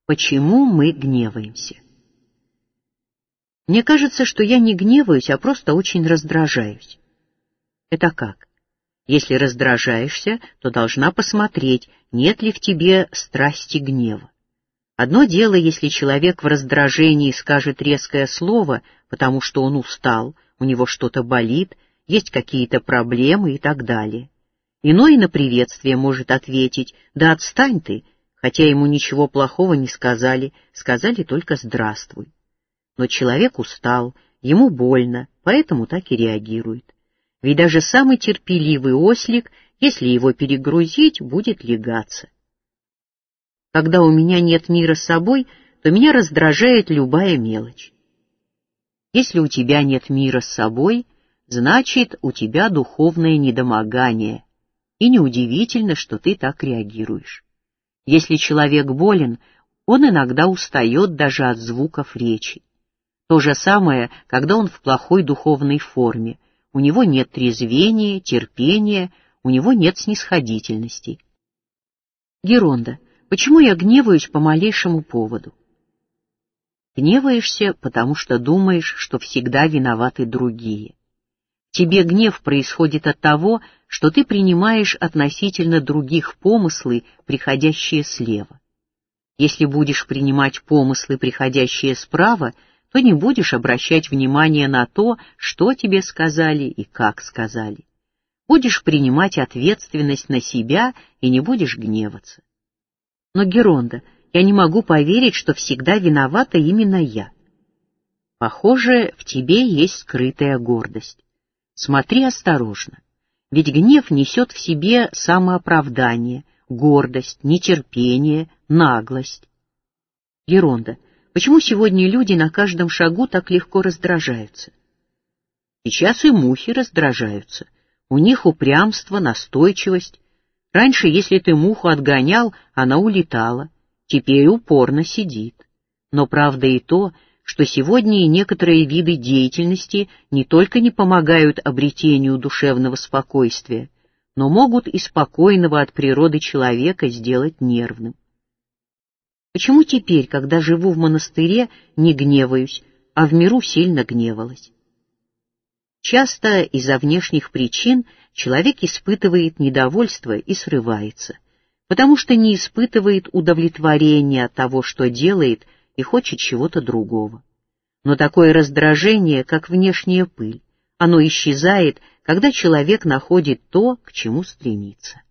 Почему мы гневаемся? Мне кажется, что я не гневаюсь, а просто очень раздражаюсь. Это как? Если раздражаешься, то должна посмотреть, нет ли в тебе страсти гнева. Одно дело, если человек в раздражении скажет резкое слово, потому что он устал, у него что-то болит, есть какие-то проблемы и так далее. Иной на приветствие может ответить: «Да отстань ты», хотя ему ничего плохого не сказали, сказали только «здравствуй». Но человек устал, ему больно, поэтому так и реагирует. Ведь даже самый терпеливый ослик, если его перегрузить, будет лягаться. Когда у меня нет мира с собой, то меня раздражает любая мелочь. Если у тебя нет мира с собой, значит, у тебя духовное недомогание, и неудивительно, что ты так реагируешь. Если человек болен, он иногда устает даже от звуков речи. То же самое, когда он в плохой духовной форме, у него нет трезвения, терпения, у него нет снисходительности. Геронда, почему я гневаюсь по малейшему поводу? Гневаешься, потому что думаешь, что всегда виноваты другие. Тебе гнев происходит от того, что ты принимаешь относительно других помыслы, приходящие слева. Если будешь принимать помыслы, приходящие справа, то не будешь обращать внимание на то, что тебе сказали и как сказали. Будешь принимать ответственность на себя и не будешь гневаться. Но, Геронда, я не могу поверить, что всегда виновата именно я. Похоже, в тебе есть скрытая гордость. Смотри осторожно, ведь гнев несет в себе самооправдание, гордость, нетерпение, наглость. Геронда, почему сегодня люди на каждом шагу так легко раздражаются? Сейчас и мухи раздражаются. У них упрямство, настойчивость. Раньше, если ты муху отгонял, она улетала. Теперь упорно сидит. Но правда и то, что сегодня и некоторые виды деятельности не только не помогают обретению душевного спокойствия, но могут и спокойного от природы человека сделать нервным. Почему теперь, когда живу в монастыре, не гневаюсь, а в миру сильно гневалась? Часто из-за внешних причин человек испытывает недовольство и срывается, потому что не испытывает удовлетворения от того, что делает, и хочет чего-то другого. Но такое раздражение, как внешняя пыль, оно исчезает, когда человек находит то, к чему стремится.